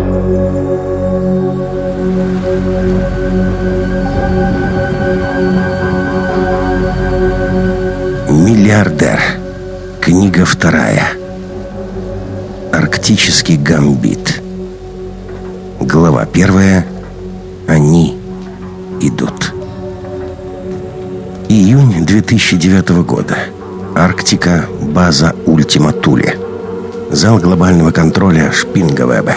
Миллиардер. Книга 2. Арктический гамбит. Глава 1. Они идут. Июнь 2009 года. Арктика. База Ультима Туле. Зал глобального контроля Шпингавебе.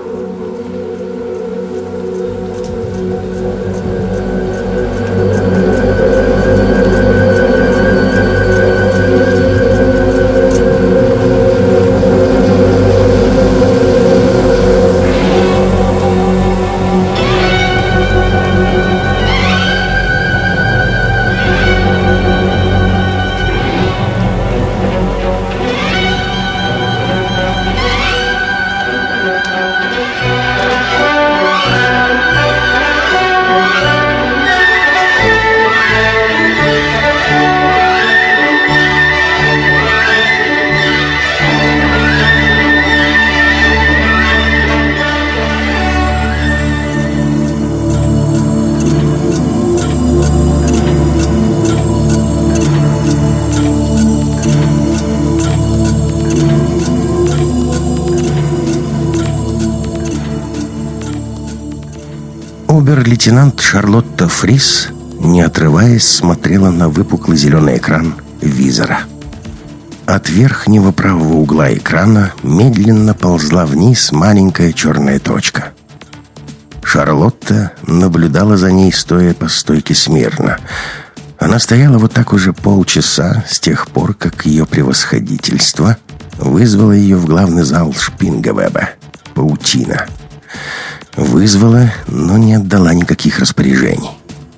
Обер-лейтенант Шарлотта Фрис, не отрываясь, смотрела на выпуклый зеленый экран визора. От верхнего правого угла экрана медленно ползла вниз маленькая черная точка. Шарлотта наблюдала за ней, стоя по стойке смирно. Она стояла вот так уже полчаса, с тех пор, как ее превосходительство вызвало ее в главный зал Шпингавебе. Паутина. Вызвала, но не отдала никаких распоряжений.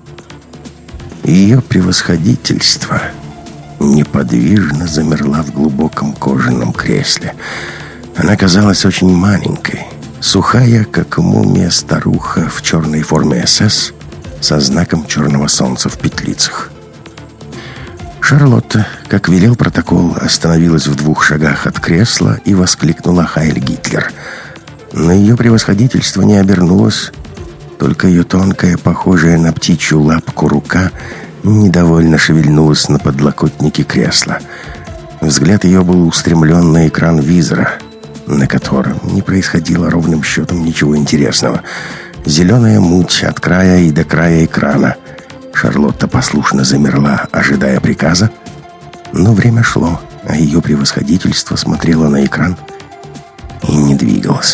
Ее превосходительство неподвижно замерла в глубоком кожаном кресле. Она казалась очень маленькой, сухая, как мумия старуха в черной форме СС со знаком черного солнца в петлицах. Шарлотта, как велел протокол, остановилась в 2 шагах от кресла и воскликнула «Хайль Гитлер!». Но ее превосходительство не обернулось, только ее тонкая, похожая на птичью лапку рука недовольно шевельнулась на подлокотнике кресла. Взгляд ее был устремлен на экран визора, на котором не происходило ровным счетом ничего интересного. Зеленая муть от края и до края экрана. Шарлотта послушно замерла, ожидая приказа, но время шло, а ее превосходительство смотрело на экран и не двигалось.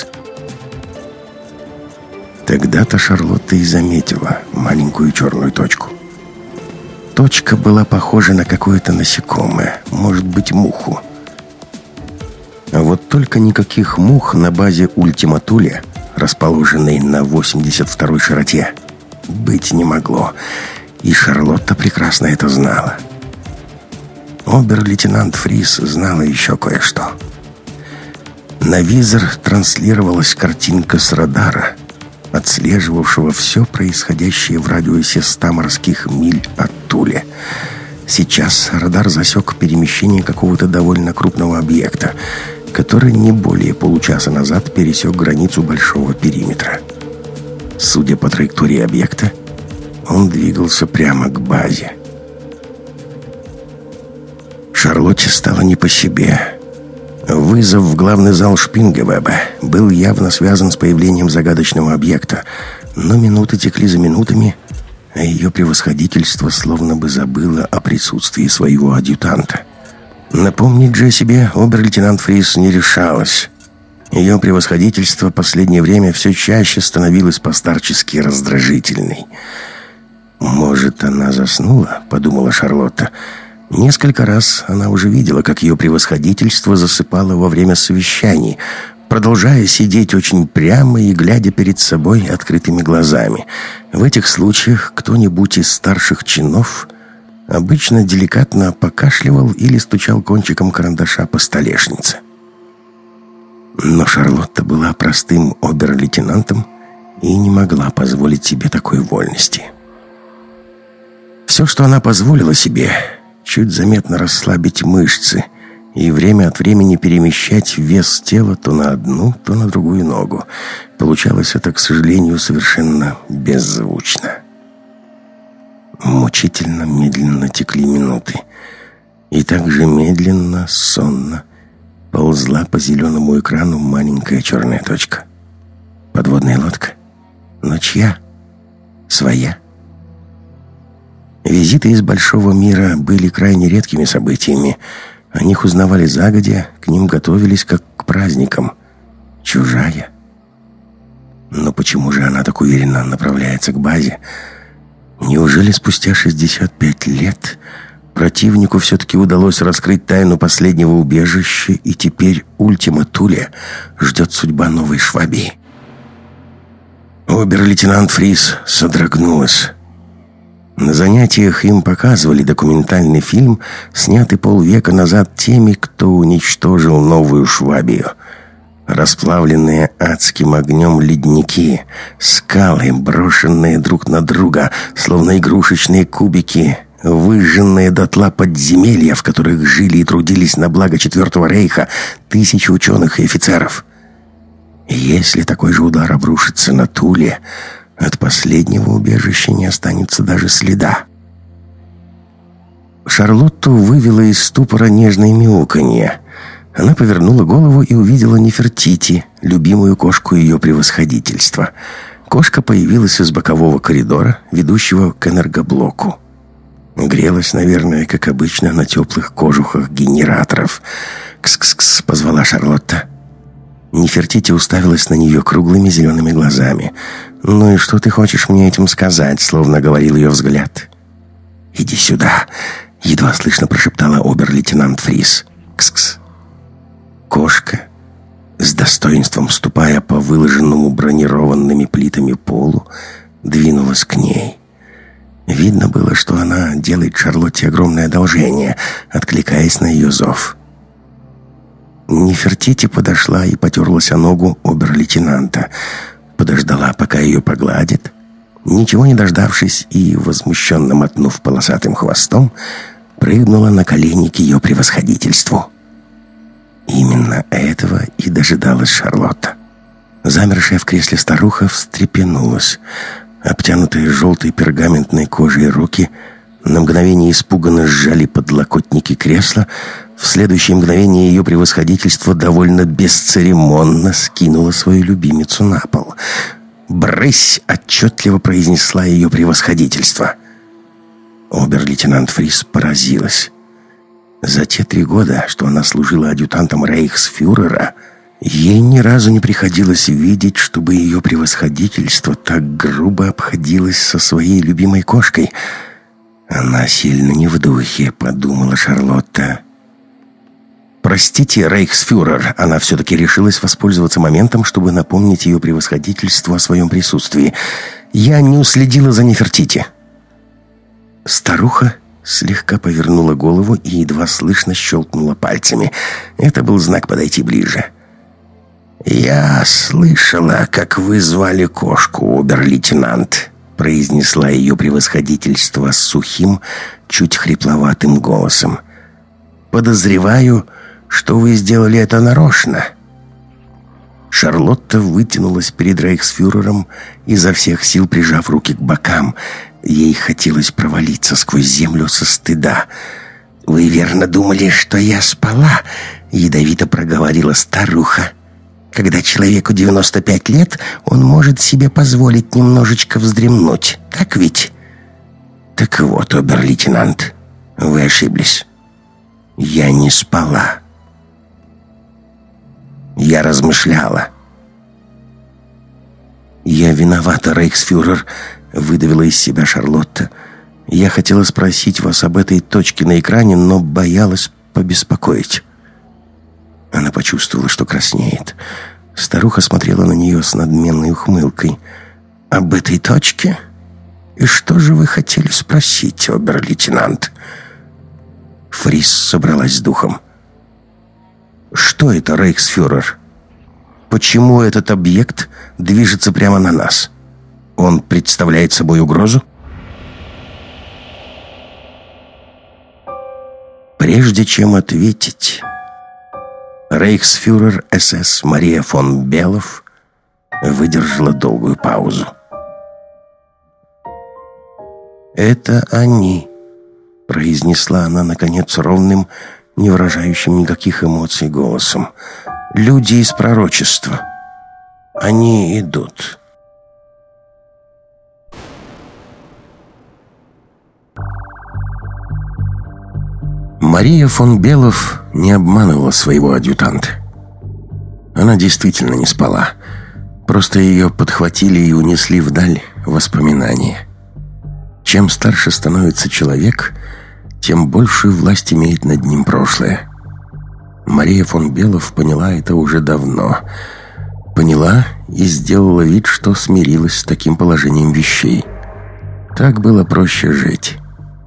Тогда-то Шарлотта и заметила маленькую черную точку. Точка была похожа на какое-то насекомое, может быть, муху. А вот только никаких мух на базе Ультима Туле, расположенной на 82-й широте, быть не могло. И Шарлотта прекрасно это знала. Обер-лейтенант Фрис знала еще кое-что. На визор транслировалась картинка с радара, отслеживавшего все происходящее в радиусе 100 морских миль от Туле. Сейчас радар засек перемещение какого-то довольно крупного объекта, который не более получаса назад пересек границу большого периметра. Судя по траектории объекта, он двигался прямо к базе. Шарлотте стало не по себе. Вызов в главный зал Шпингавебе был явно связан с появлением загадочного объекта, но минуты текли за минутами, а ее превосходительство словно бы забыло о присутствии своего адъютанта. Напомнить же о себе обер-лейтенант Фрис не решалась. Ее превосходительство в последнее время все чаще становилось постарчески раздражительной. «Может, она заснула?» — подумала Шарлотта. Несколько раз она уже видела, как ее превосходительство засыпало во время совещаний, продолжая сидеть очень прямо и глядя перед собой открытыми глазами. В этих случаях кто-нибудь из старших чинов обычно деликатно покашливал или стучал кончиком карандаша по столешнице. Но Шарлотта была простым обер-лейтенантом и не могла позволить себе такой вольности. Все, что она позволила себе, чуть заметно расслабить мышцы и время от времени перемещать вес тела то на одну, то на другую ногу. Получалось это, к сожалению, совершенно беззвучно. Мучительно медленно текли минуты. И так же медленно, сонно ползла по зеленому экрану маленькая черная точка. Подводная лодка? Но чья? Своя? Визиты из большого мира были крайне редкими событиями. О них узнавали загодя, к ним готовились как к праздникам. Чужая? Но почему же она так уверенно направляется к базе? Неужели спустя 65 лет противнику все-таки удалось раскрыть тайну последнего убежища, и теперь Ультима Туле ждет судьба Новой Швабии? Обер-лейтенант Фрис содрогнулась. На занятиях им показывали документальный фильм, снятый полвека назад теми, кто уничтожил Новую Швабию. Расплавленные адским огнем ледники, скалы, брошенные друг на друга, словно игрушечные кубики, выжженные дотла подземелья, в которых жили и трудились на благо Четвертого Рейха тысячи ученых и офицеров. Если такой же удар обрушится на Туле, от последнего убежища не останется даже следа. Шарлотту вывело из ступора нежное мяуканье. Она повернула голову и увидела Нефертити, любимую кошку ее превосходительства. Кошка появилась из бокового коридора, ведущего к энергоблоку. Грелась, наверное, как обычно, на теплых кожухах генераторов. «Кс-кс-кс», — позвала Шарлотта. Нефертити уставилась на нее круглыми зелеными глазами. «Ну и что ты хочешь мне этим сказать?» — словно говорил ее взгляд. «Иди сюда», — едва слышно прошептала обер-лейтенант Фрис. «Кс-кс». Кошка, с достоинством ступая по выложенному бронированными плитами полу, двинулась к ней. Видно было, что она делает Шарлотте огромное одолжение, откликаясь на ее зов. Нефертити подошла и потерлась о ногу обер-лейтенанта. Подождала, пока ее погладит. Ничего не дождавшись и, возмущенно мотнув полосатым хвостом, прыгнула на колени к ее превосходительству. Именно этого и дожидалась Шарлотта. Замершая в кресле старуха встрепенулась. Обтянутые желтой пергаментной кожей руки на мгновение испуганно сжали подлокотники кресла. В следующее мгновение ее превосходительство довольно бесцеремонно скинуло свою любимицу на пол. «Брысь!» — отчетливо произнесла ее превосходительство. Обер-лейтенант Фрис поразилась. За те 3 года, что она служила адъютантом рейхсфюрера, ей ни разу не приходилось видеть, чтобы ее превосходительство так грубо обходилось со своей любимой кошкой. «Она сильно не в духе», — подумала Шарлотта. «Простите, рейхсфюрер», — она все-таки решилась воспользоваться моментом, чтобы напомнить ее превосходительству о своем присутствии. «Я не уследила за Нефертити». Старуха слегка повернула голову и едва слышно щелкнула пальцами. Это был знак подойти ближе. «Я слышала, как вы звали кошку, обер-лейтенант», — произнесла ее превосходительство с сухим, чуть хрипловатым голосом. «Подозреваю, что вы сделали это нарочно». Шарлотта вытянулась перед рейхсфюрером, изо всех сил прижав руки к бокам. Ей хотелось провалиться сквозь землю со стыда. «Вы верно думали, что я спала?» — ядовито проговорила старуха. «Когда человеку 95 лет, он может себе позволить немножечко вздремнуть. Так ведь?» «Так вот, обер-лейтенант, вы ошиблись. Я не спала. Я размышляла». «Я виновата, рейхсфюрер», — выдавила из себя Шарлотта. «Я хотела спросить вас об этой точке на экране, но боялась побеспокоить». Она почувствовала, что краснеет. Старуха смотрела на нее с надменной ухмылкой. «Об этой точке? И что же вы хотели спросить, обер-лейтенант?» Фрис собралась с духом. «Что это, рейхсфюрер? Почему этот объект движется прямо на нас? Он представляет собой угрозу?» Прежде чем ответить, Рейхсфюрер СС Мария фон Белов выдержала долгую паузу. «Это они», — произнесла она, наконец, ровным, не выражающим никаких эмоций голосом. «Люди из пророчества. Они идут». Мария фон Белов не обманывала своего адъютанта. Она действительно не спала. Просто ее подхватили и унесли вдаль воспоминания. Чем старше становится человек, тем большую власть имеет над ним прошлое. Мария фон Белов поняла это уже давно. Поняла и сделала вид, что смирилась с таким положением вещей. Так было проще жить.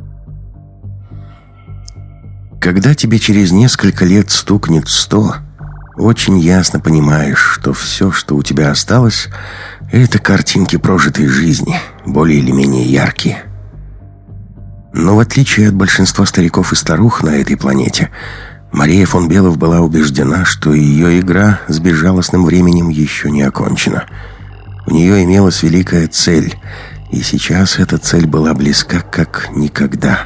Когда тебе через несколько лет стукнет 100, очень ясно понимаешь, что все, что у тебя осталось, это картинки прожитой жизни, более или менее яркие. Но в отличие от большинства стариков и старух на этой планете, Мария фон Белов была убеждена, что ее игра с безжалостным временем еще не окончена. У нее имелась великая цель, и сейчас эта цель была близка как никогда.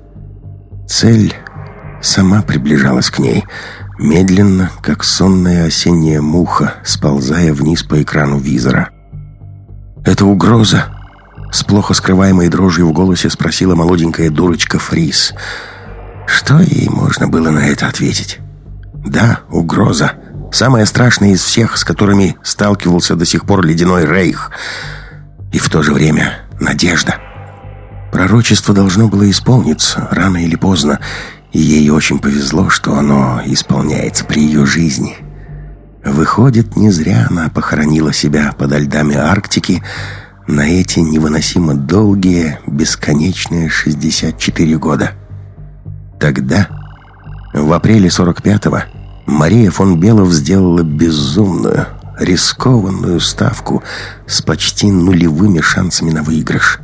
Цель сама приближалась к ней, медленно, как сонная осенняя муха, сползая вниз по экрану визора. «Это угроза?» — с плохо скрываемой дрожью в голосе спросила молоденькая дурочка Фрис. Что ей можно было на это ответить? Да, угроза. Самая страшная из всех, с которыми сталкивался до сих пор Ледяной Рейх. И в то же время надежда. Пророчество должно было исполниться рано или поздно, и ей очень повезло, что оно исполняется при ее жизни. Выходит, не зря она похоронила себя подо льдами Арктики на эти невыносимо долгие, бесконечные 64 года. Тогда, в апреле 45-го, Мария фон Белов сделала безумную, рискованную ставку с почти нулевыми шансами на выигрыш.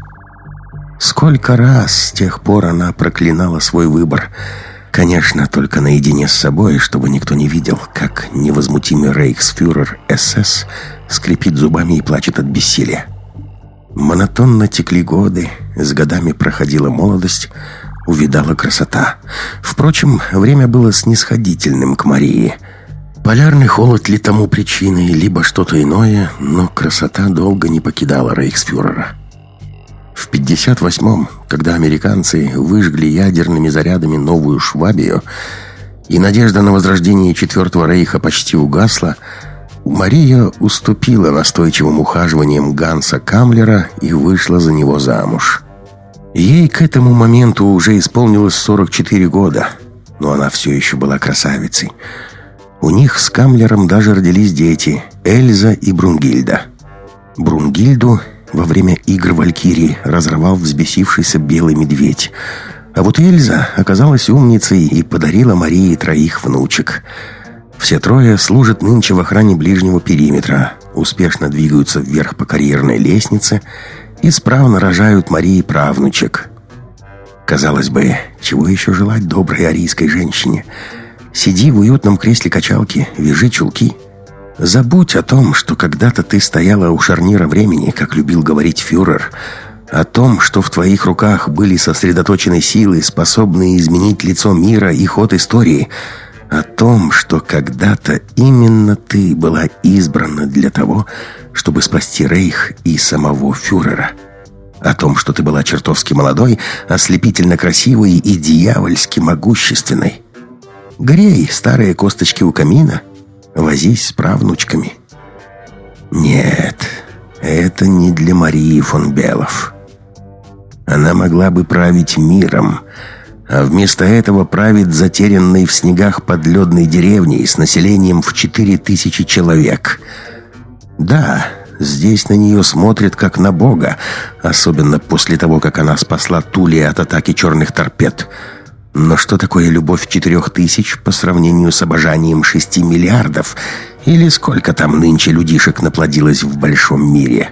Сколько раз с тех пор она проклинала свой выбор. Конечно, только наедине с собой, чтобы никто не видел, как невозмутимый рейхсфюрер СС скрипит зубами и плачет от бессилия. Монотонно текли годы, с годами проходила молодость, увядала красота. Впрочем, время было снисходительным к Марии. Полярный холод ли тому причиной, либо что-то иное, но красота долго не покидала рейхсфюрера. В 58-м, когда американцы выжгли ядерными зарядами Новую Швабию, и надежда на возрождение Четвертого Рейха почти угасла, Мария уступила настойчивым ухаживаниям Ганса Каммлера и вышла за него замуж. Ей к этому моменту уже исполнилось 44 года, но она все еще была красавицей. У них с Каммлером даже родились дети – Эльза и Брунгильда. Брунгильду во время игр Валькирии разорвал взбесившийся белый медведь. А вот Эльза оказалась умницей и подарила Марии 3 внучек. Все 3 служат нынче в охране ближнего периметра, успешно двигаются вверх по карьерной лестнице и справно рожают Марии правнучек. Казалось бы, чего еще желать доброй арийской женщине? Сиди в уютном кресле качалки, вяжи чулки. Забудь о том, что когда-то ты стояла у шарнира времени, как любил говорить фюрер, о том, что в твоих руках были сосредоточены силы, способные изменить лицо мира и ход истории, о том, что когда-то именно ты была избрана для того, чтобы спасти Рейх и самого фюрера, о том, что ты была чертовски молодой, ослепительно красивой и дьявольски могущественной. Грей старые косточки у камина, возись с правнучками. Нет, это не для Марии фон Белов. Она могла бы править миром, а вместо этого правит затерянной в снегах подледной деревней с населением в 4000 человек. Да, здесь на нее смотрят как на бога, особенно после того, как она спасла Тули от атаки черных торпед. Но что такое любовь 4000 по сравнению с обожанием 6 миллиардов? Или сколько там нынче людишек наплодилось в большом мире?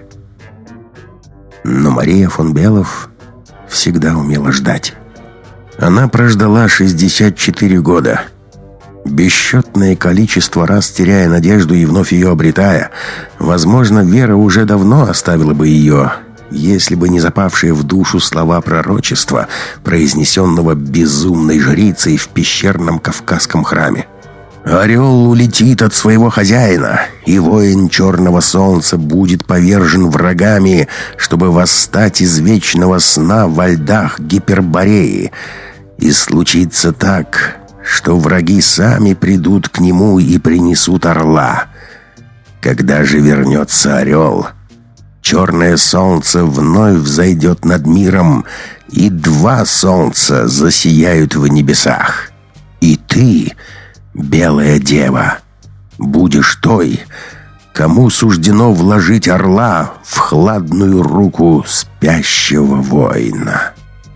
Но Мария фон Белов всегда умела ждать. Она прождала 64 года. Бесчетное количество раз теряя надежду и вновь ее обретая, возможно, Вера уже давно оставила бы ее, если бы не запавшие в душу слова пророчества, произнесенного безумной жрицей в пещерном кавказском храме. «Орел улетит от своего хозяина, и воин черного солнца будет повержен врагами, чтобы восстать из вечного сна во льдах Гипербореи. И случится так, что враги сами придут к нему и принесут орла. Когда же вернется орел, черное солнце вновь взойдет над миром, и два солнца засияют в небесах. И ты, белая дева, будешь той, кому суждено вложить орла в хладную руку спящего воина».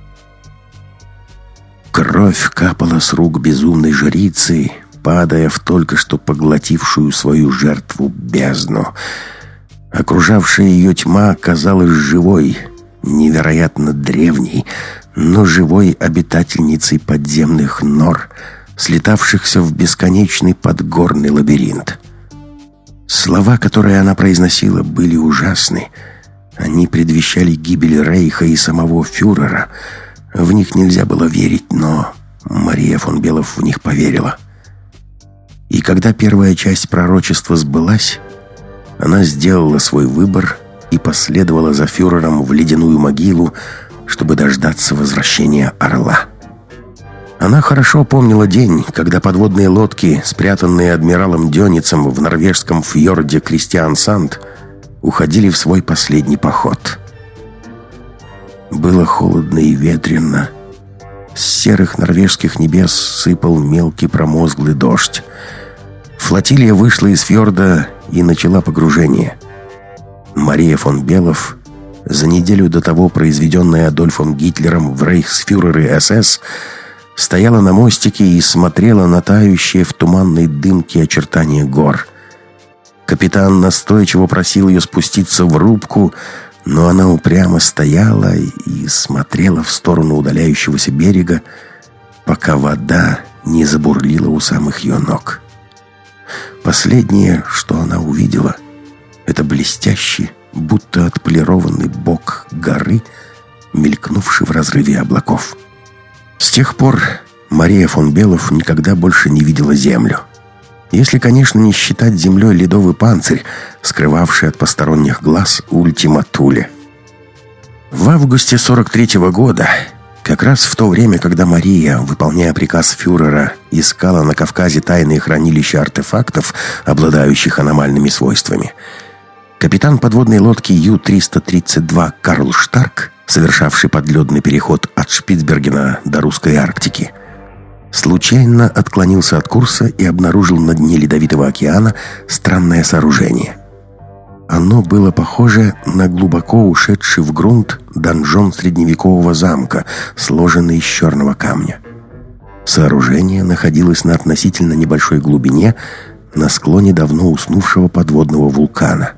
Кровь капала с рук безумной жрицы, падая в только что поглотившую свою жертву бездну. Окружавшая ее тьма казалась живой, невероятно древней, но живой обитательницей подземных нор, слетавшихся в бесконечный подгорный лабиринт. Слова, которые она произносила, были ужасны. Они предвещали гибель Рейха и самого фюрера. В них нельзя было верить, но Мария фон Белов в них поверила. И когда первая часть пророчества сбылась, она сделала свой выбор и последовала за фюрером в ледяную могилу, чтобы дождаться возвращения орла. Она хорошо помнила день, когда подводные лодки, спрятанные адмиралом Дёницем в норвежском фьорде Кристиансанд, уходили в свой последний поход. Было холодно и ветрено. С серых норвежских небес сыпал мелкий промозглый дождь. Флотилия вышла из фьорда и начала погружение. Мария фон Белов, за неделю до того произведенная Адольфом Гитлером в рейхсфюреры СС, стояла на мостике и смотрела на тающие в туманной дымке очертания гор. Капитан настойчиво просил ее спуститься в рубку, но она упрямо стояла и смотрела в сторону удаляющегося берега, пока вода не забурлила у самых ее ног. Последнее, что она увидела, это блестящий, будто отполированный бок горы, мелькнувший в разрыве облаков. С тех пор Мария фон Белов никогда больше не видела землю. Если, конечно, не считать землей ледовый панцирь, скрывавший от посторонних глаз Ультима Туле. В августе 43-го года, как раз в то время, когда Мария, выполняя приказ фюрера, искала на Кавказе тайные хранилища артефактов, обладающих аномальными свойствами, капитан подводной лодки Ю-332 Карл Штарк, совершавший подледный переход от Шпицбергена до русской Арктики, случайно отклонился от курса и обнаружил на дне Ледовитого океана странное сооружение. Оно было похоже на глубоко ушедший в грунт донжон средневекового замка, сложенный из черного камня. Сооружение находилось на относительно небольшой глубине, на склоне давно уснувшего подводного вулкана.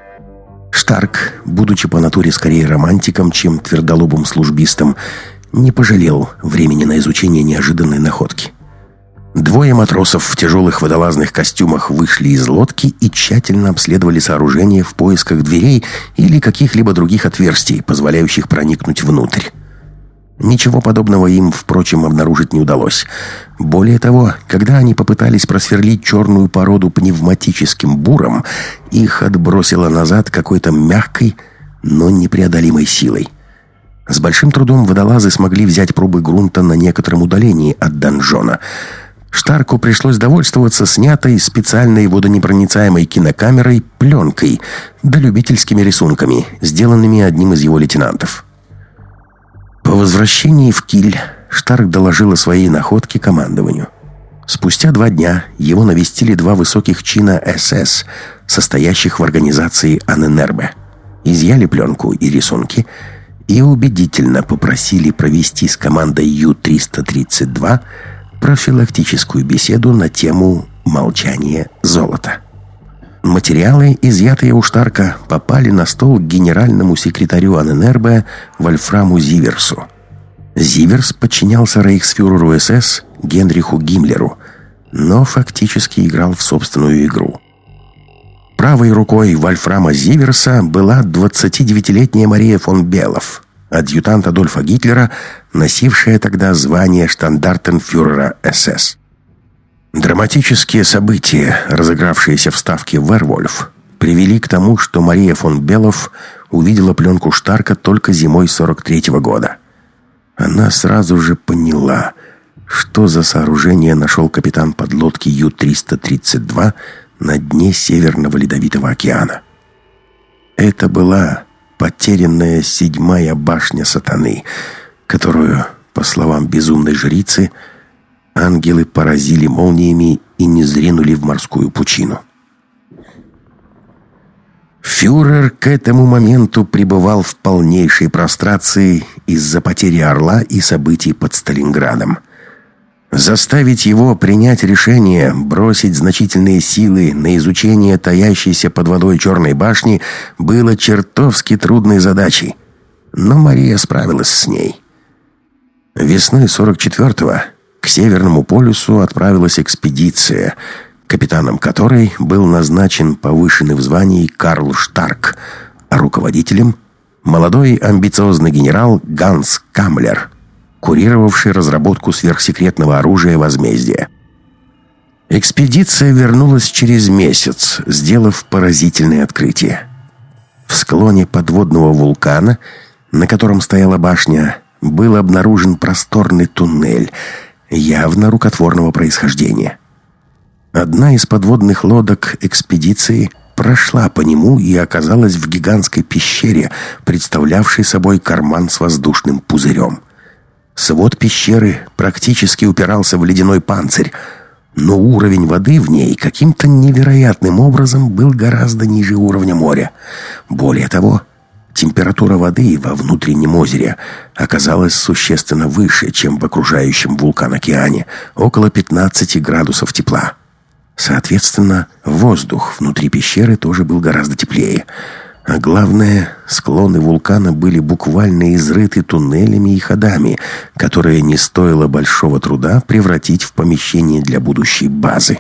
Штарк, будучи по натуре скорее романтиком, чем твердолобым службистом, не пожалел времени на изучение неожиданной находки. Двое матросов в тяжелых водолазных костюмах вышли из лодки и тщательно обследовали сооружение в поисках дверей или каких-либо других отверстий, позволяющих проникнуть внутрь. Ничего подобного им, впрочем, обнаружить не удалось. Более того, когда они попытались просверлить черную породу пневматическим буром, их отбросило назад какой-то мягкой, но непреодолимой силой. С большим трудом водолазы смогли взять пробы грунта на некотором удалении от донжона. Штарку пришлось довольствоваться снятой специальной водонепроницаемой кинокамерой пленкой да любительскими рисунками, сделанными одним из его лейтенантов. По возвращении в Киль Штарк доложил о своей находке командованию. Спустя 2 дня его навестили 2 высоких чина СС, состоящих в организации Анненербе, изъяли пленку и рисунки и убедительно попросили провести с командой Ю-332 профилактическую беседу на тему «Молчание золота». Материалы, изъятые у Штарка, попали на стол к генеральному секретарю Анненербе Вольфраму Зиверсу. Зиверс подчинялся рейхсфюреру СС Генриху Гиммлеру, но фактически играл в собственную игру. Правой рукой Вольфрама Зиверса была 29-летняя Мария фон Белов, адъютант Адольфа Гитлера, носившая тогда звание штандартенфюрера СС. Драматические события, разыгравшиеся в ставке «Вервольф», привели к тому, что Мария фон Белов увидела пленку Штарка только зимой 43-го года. Она сразу же поняла, что за сооружение нашел капитан подлодки Ю-332 на дне Северного Ледовитого океана. Это была потерянная 7-я башня сатаны, которую, по словам безумной жрицы, ангелы поразили молниями и низвергнули в морскую пучину. Фюрер к этому моменту пребывал в полнейшей прострации из-за потери «Орла» и событий под Сталинградом. Заставить его принять решение бросить значительные силы на изучение таящейся под водой Черной башни было чертовски трудной задачей, но Мария справилась с ней. Весной 44-го к Северному полюсу отправилась экспедиция, капитаном которой был назначен повышенный в звании Карл Штарк, а руководителем – молодой амбициозный генерал Ганс Каммлер, курировавший разработку сверхсекретного оружия возмездия. Экспедиция вернулась через месяц, сделав поразительное открытие. В склоне подводного вулкана, на котором стояла башня, был обнаружен просторный туннель, явно рукотворного происхождения. Одна из подводных лодок экспедиции прошла по нему и оказалась в гигантской пещере, представлявшей собой карман с воздушным пузырем. Свод пещеры практически упирался в ледяной панцирь, но уровень воды в ней каким-то невероятным образом был гораздо ниже уровня моря. Более того, температура воды во внутреннем озере оказалась существенно выше, чем в окружающем вулкан-океане, около 15 градусов тепла. Соответственно, воздух внутри пещеры тоже был гораздо теплее. А главное, склоны вулкана были буквально изрыты туннелями и ходами, которые не стоило большого труда превратить в помещение для будущей базы.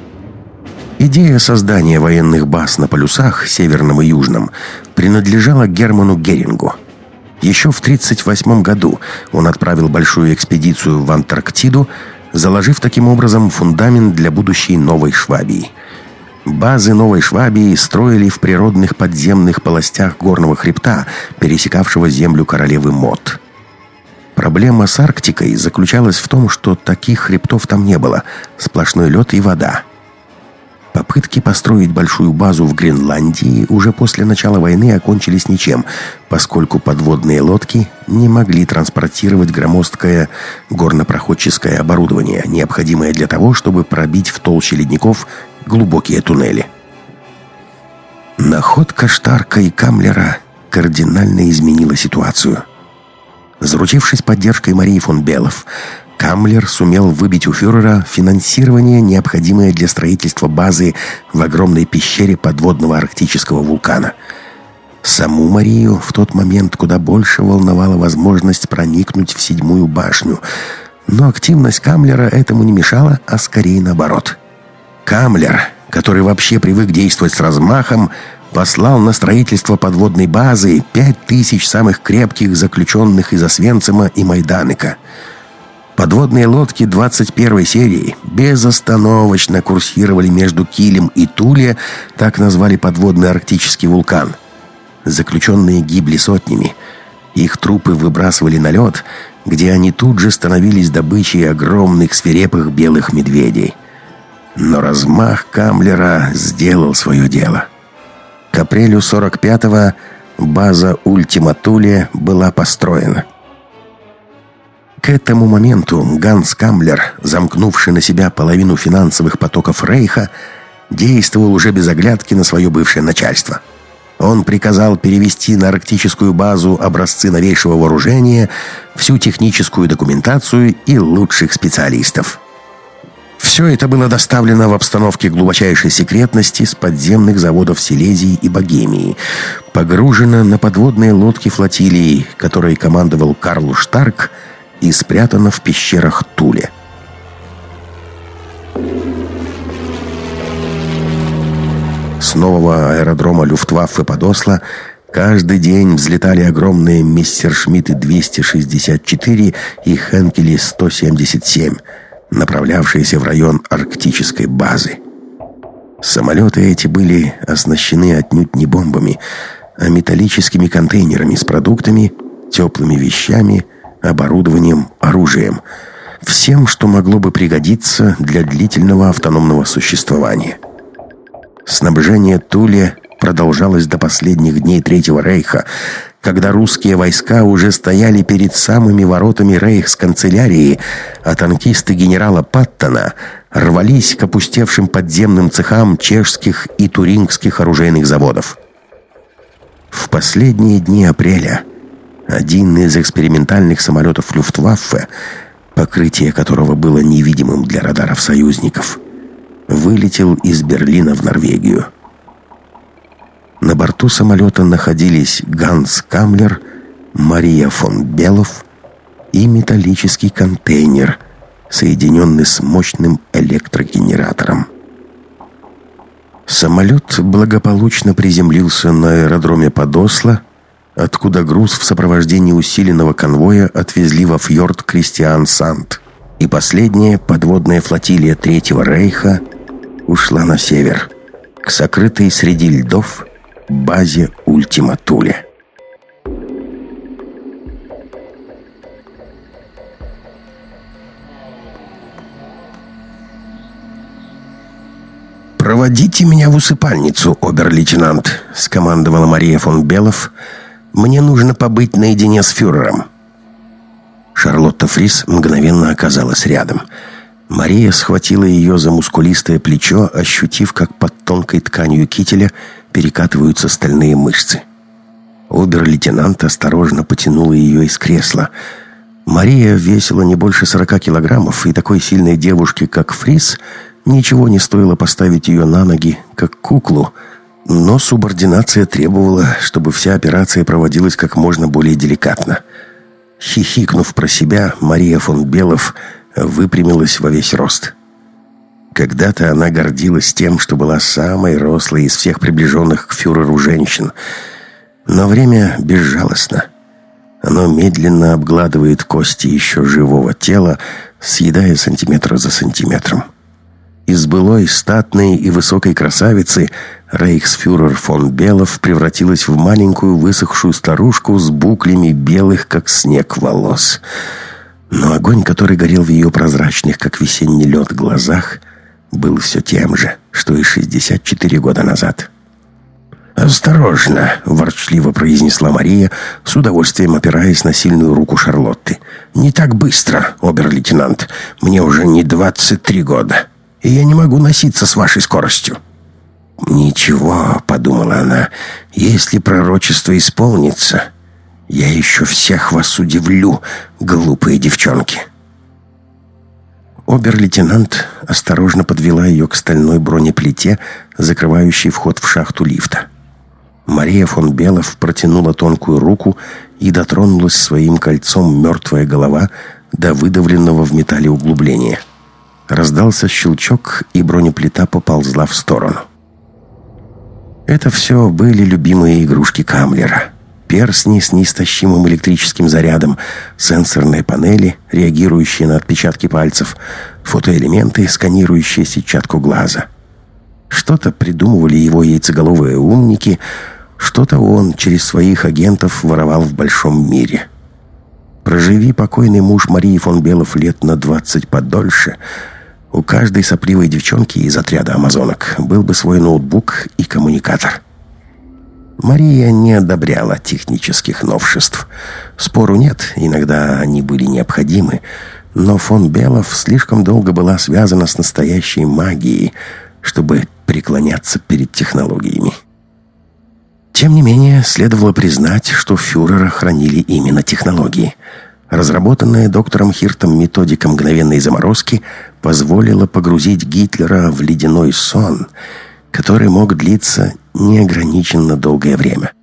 Идея создания военных баз на полюсах, северном и южном, принадлежала Герману Герингу. Еще в 1938 году он отправил большую экспедицию в Антарктиду, заложив таким образом фундамент для будущей Новой Швабии. Базы Новой Швабии строили в природных подземных полостях горного хребта, пересекавшего землю королевы Мод. Проблема с Арктикой заключалась в том, что таких хребтов там не было, сплошной лед и вода. Попытки построить большую базу в Гренландии уже после начала войны окончились ничем, поскольку подводные лодки не могли транспортировать громоздкое горнопроходческое оборудование, необходимое для того, чтобы пробить в толще ледников глубокие туннели. Находка Штарка и Каммлера кардинально изменила ситуацию. Заручившись поддержкой Марии фон Белов, Каммлер сумел выбить у фюрера финансирование, необходимое для строительства базы в огромной пещере подводного арктического вулкана. Саму Марию в тот момент куда больше волновала возможность проникнуть в 7-ю башню, но активность Каммлера этому не мешала, а скорее наоборот. Каммлер, который вообще привык действовать с размахом, послал на строительство подводной базы 5000 самых крепких заключенных из Освенцима и Майданека. Подводные лодки 21-й серии безостановочно курсировали между Килем и Туле, так назвали подводный арктический вулкан. Заключенные гибли сотнями. Их трупы выбрасывали на лед, где они тут же становились добычей огромных свирепых белых медведей. Но размах Каммлера сделал свое дело. К апрелю 45-го база Ультима Туле была построена. К этому моменту Ганс Каммлер, замкнувший на себя половину финансовых потоков Рейха, действовал уже без оглядки на свое бывшее начальство. Он приказал перевести на арктическую базу образцы новейшего вооружения, всю техническую документацию и лучших специалистов. Все это было доставлено в обстановке глубочайшей секретности с подземных заводов Силезии и Богемии, погружено на подводные лодки флотилии, которой командовал Карл Штарк, и спрятано в пещерах Туле. С нового аэродрома Люфтваффе под Осло каждый день взлетали огромные Мессершмитты 264 и Хенкели 177, направлявшиеся в район арктической базы. Самолеты эти были оснащены отнюдь не бомбами, а металлическими контейнерами с продуктами, теплыми вещами, оборудованием, оружием. Всем, что могло бы пригодиться для длительного автономного существования. Снабжение Туле продолжалось до последних дней Третьего рейха, когда русские войска уже стояли перед самыми воротами рейхсканцелярии, а танкисты генерала Паттона рвались к опустевшим подземным цехам чешских и турингских оружейных заводов. В последние дни апреля один из экспериментальных самолетов Люфтваффе, покрытие которого было невидимым для радаров союзников, вылетел из Берлина в Норвегию. На борту самолета находились Ганс Камлер, Мария фон Белов и металлический контейнер, соединенный с мощным электрогенератором. Самолет благополучно приземлился на аэродроме под Осло, откуда груз в сопровождении усиленного конвоя отвезли во фьорд Кристиансанд, и последняя подводная флотилия Третьего рейха ушла на север, к сокрытой среди льдов базе Ультима Туле. «Проводите меня в усыпальницу, обер-лейтенант», — скомандовала Мария фон Белов. «Мне нужно побыть наедине с фюрером». Шарлотта Фрис мгновенно оказалась рядом. Мария схватила ее за мускулистое плечо, ощутив, как под тонкой тканью кителя перекатываются стальные мышцы. Обер-лейтенант осторожно потянула ее из кресла. Мария весила не больше 40 килограммов, и такой сильной девушке, как Фрис, ничего не стоило поставить ее на ноги, как куклу, но субординация требовала, чтобы вся операция проводилась как можно более деликатно. Хихикнув про себя, Мария фон Белов выпрямилась во весь рост. Когда-то она гордилась тем, что была самой рослой из всех приближенных к фюреру женщин. Но время безжалостно. Оно медленно обгладывает кости еще живого тела, съедая сантиметр за сантиметром. Из былой статной и высокой красавицы рейхсфюрер фон Белов превратилась в маленькую высохшую старушку с буклями белых, как снег, волос. Но огонь, который горел в ее прозрачных, как весенний лед, глазах, был все тем же, что и 64 года назад. «Осторожно!» — ворчливо произнесла Мария, с удовольствием опираясь на сильную руку Шарлотты. «Не так быстро, обер-лейтенант. Мне уже не 23 года, и я не могу носиться с вашей скоростью». «Ничего», — подумала она, — «если пророчество исполнится, я еще всех вас удивлю, глупые девчонки». Обер-лейтенант осторожно подвела ее к стальной бронеплите, закрывающей вход в шахту лифта. Мария фон Белов протянула тонкую руку и дотронулась своим кольцом мертвая голова до выдавленного в металле углубления. Раздался щелчок, и бронеплита поползла в сторону. Это все были любимые игрушки Камлера. Перстни с неистощимым электрическим зарядом, сенсорные панели, реагирующие на отпечатки пальцев, фотоэлементы, сканирующие сетчатку глаза. Что-то придумывали его яйцеголовые умники, что-то он через своих агентов воровал в большом мире. Проживи покойный муж Марии фон Белов лет на 20 подольше, у каждой сопливой девчонки из отряда амазонок был бы свой ноутбук и коммуникатор. Мария не одобряла технических новшеств. Спору нет, иногда они были необходимы, но фон Белов слишком долго была связана с настоящей магией, чтобы преклоняться перед технологиями. Тем не менее, следовало признать, что фюрера хранили именно технологии. Разработанная доктором Хиртом методика мгновенной заморозки позволила погрузить Гитлера в ледяной сон, который мог длиться неограниченно долгое время.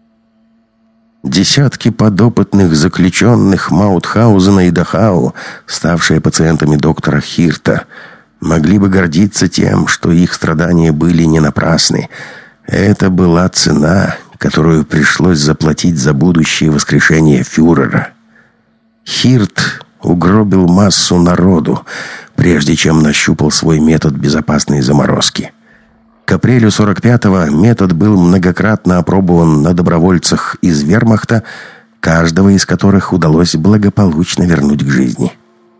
Десятки подопытных заключенных Маутхаузена и Дахау, ставшие пациентами доктора Хирта, могли бы гордиться тем, что их страдания были не напрасны, Это была цена, которую пришлось заплатить за будущее воскрешение фюрера. Хирт угробил массу народу, прежде чем нащупал свой метод безопасной заморозки. К апрелю 45-го метод был многократно опробован на добровольцах из вермахта, каждого из которых удалось благополучно вернуть к жизни.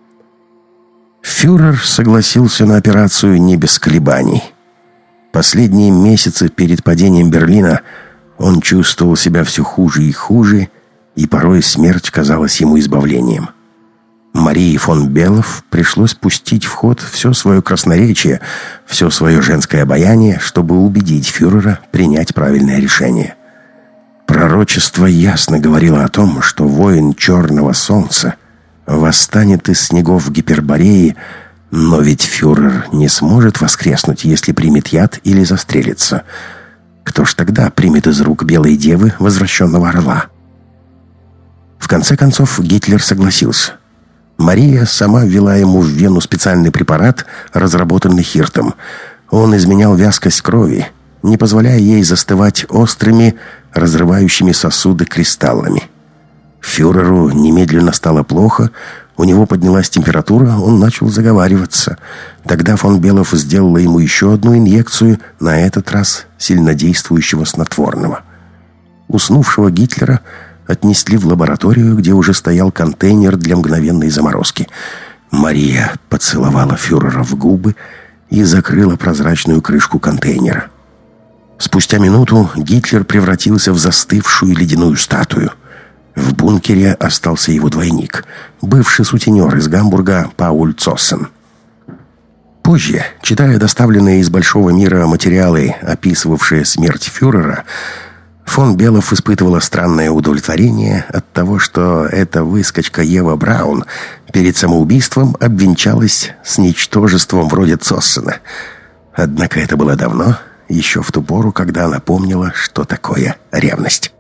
Фюрер согласился на операцию не без колебаний. Последние месяцы перед падением Берлина он чувствовал себя все хуже и хуже, и порой смерть казалась ему избавлением. Марии фон Белов пришлось пустить в ход все свое красноречие, все свое женское обаяние, чтобы убедить фюрера принять правильное решение. Пророчество ясно говорило о том, что воин Черного Солнца восстанет из снегов Гипербореи, но ведь фюрер не сможет воскреснуть, если примет яд или застрелится. Кто ж тогда примет из рук Белой Девы возвращенного орла? В конце концов Гитлер согласился. Мария сама ввела ему в вену специальный препарат, разработанный Хиртом. Он изменял вязкость крови, не позволяя ей застывать острыми, разрывающими сосуды кристаллами. Фюреру немедленно стало плохо, у него поднялась температура, он начал заговариваться. Тогда фон Белов сделала ему еще одну инъекцию, на этот раз сильнодействующего снотворного. Уснувшего Гитлера отнесли в лабораторию, где уже стоял контейнер для мгновенной заморозки. Мария поцеловала фюрера в губы и закрыла прозрачную крышку контейнера. Спустя минуту Гитлер превратился в застывшую ледяную статую. В бункере остался его двойник, бывший сутенер из Гамбурга Пауль Цоссен. Позже, читая доставленные из большого мира материалы, описывавшие смерть фюрера, фон Белов испытывала странное удовлетворение от того, что эта выскочка Ева Браун перед самоубийством обвенчалась с ничтожеством вроде Цоссена. Однако это было давно, еще в ту пору, когда она помнила, что такое ревность.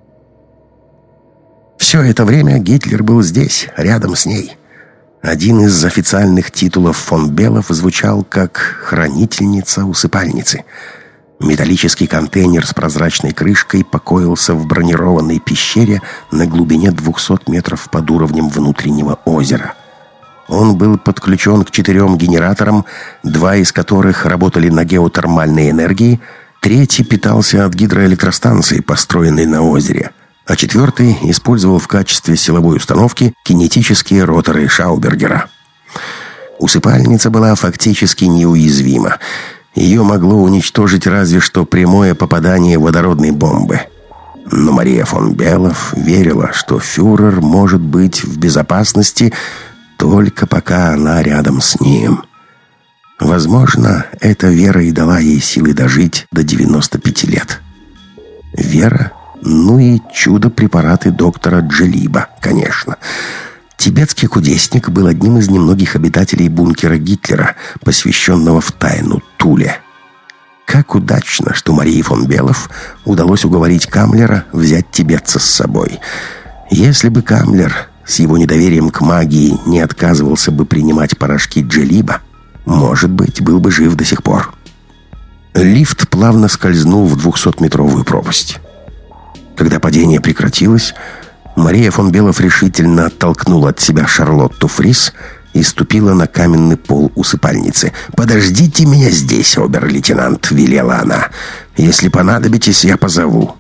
Все это время Гитлер был здесь, рядом с ней. Один из официальных титулов фон Белов звучал как «хранительница усыпальницы». Металлический контейнер с прозрачной крышкой покоился в бронированной пещере на глубине 200 метров под уровнем внутреннего озера. Он был подключен к 4 генераторам, 2 из которых работали на геотермальной энергии, 3 питался от гидроэлектростанции, построенной на озере, а 4 использовал в качестве силовой установки кинетические роторы Шаубергера. Усыпальница была фактически неуязвима. Ее могло уничтожить разве что прямое попадание водородной бомбы. Но Мария фон Белов верила, что фюрер может быть в безопасности только пока она рядом с ним. Возможно, эта вера и дала ей силы дожить до 95 лет. Вера, ну и чудо-препараты доктора Джелиба, конечно. Тибетский кудесник был одним из немногих обитателей бункера Гитлера, посвященного в тайну Туле. Как удачно, что Марии фон Белов удалось уговорить Каммлера взять тибетца с собой. Если бы Каммлер с его недоверием к магии не отказывался бы принимать порошки Джелиба, может быть, был бы жив до сих пор. Лифт плавно скользнул в 200-метровую пропасть. Когда падение прекратилось, Мария фон Белов решительно оттолкнула от себя Шарлотту Фрис и ступила на каменный пол усыпальницы. «Подождите меня здесь, обер-лейтенант», — велела она. «Если понадобитесь, я позову».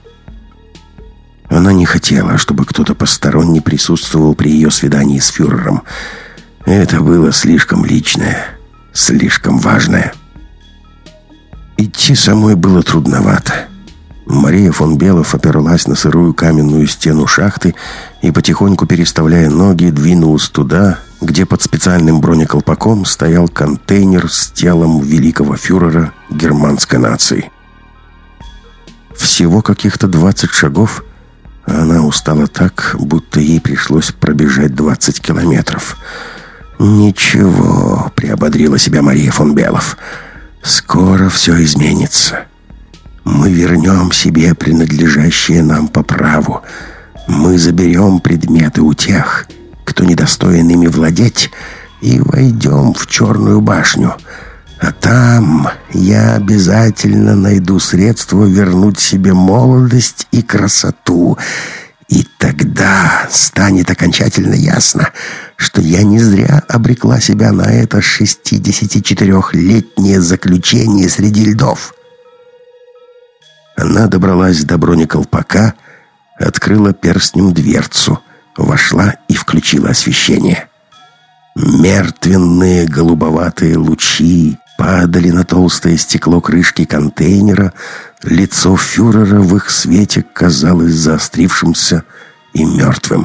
Она не хотела, чтобы кто-то посторонний присутствовал при ее свидании с фюрером. Это было слишком личное, слишком важное. Идти самой было трудновато. Мария фон Белов оперлась на сырую каменную стену шахты и, потихоньку переставляя ноги, двинулась туда, где под специальным бронеколпаком стоял контейнер с телом великого фюрера германской нации. Всего каких-то 20 шагов, а она устала так, будто ей пришлось пробежать 20 километров. «Ничего», — приободрила себя Мария фон Белов, — «скоро все изменится. Мы вернем себе принадлежащее нам по праву. Мы заберем предметы у тех, кто недостоин ими владеть, и войдем в Черную башню. А там я обязательно найду средства вернуть себе молодость и красоту. И тогда станет окончательно ясно, что я не зря обрекла себя на это 64-летнее заключение среди льдов. Она добралась до бронеколпака, открыла перстнем дверцу, вошла и включила освещение. Мертвенные голубоватые лучи падали на толстое стекло крышки контейнера. Лицо фюрера в их свете казалось заострившимся и мертвым.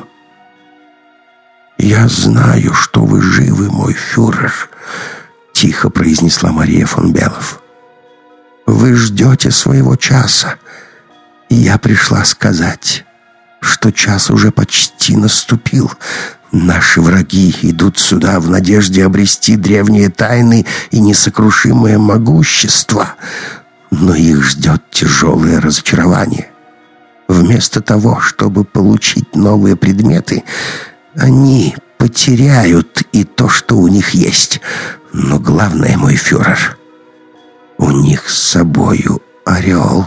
«Я знаю, что вы живы, мой фюрер», — тихо произнесла Мария фон Белов. «Вы ждете своего часа, и я пришла сказать, что час уже почти наступил. Наши враги идут сюда в надежде обрести древние тайны и несокрушимое могущество, но их ждет тяжелое разочарование. Вместо того, чтобы получить новые предметы, они потеряют и то, что у них есть. Но главное, мой фюрер, у них с собою орел».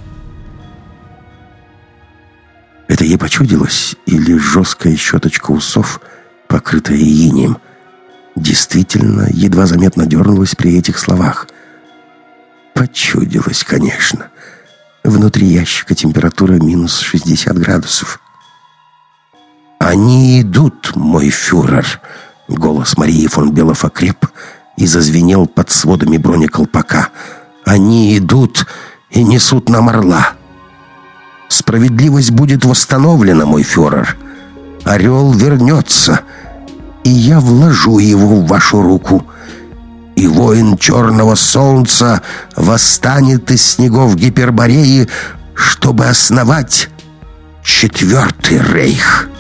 Это ей почудилось, или жесткая щеточка усов, покрытая инеем, действительно едва заметно дернулась при этих словах? Почудилось, конечно. Внутри ящика температура минус 60 градусов. «Они идут, мой фюрер!» Голос Марии фон Белов окреп и зазвенел под сводами бронеколпака. «Они идут и несут нам орла. Справедливость будет восстановлена, мой фюрер. Орел вернется, и я вложу его в вашу руку. И воин Черного Солнца восстанет из снегов Гипербореи, чтобы основать Четвертый рейх».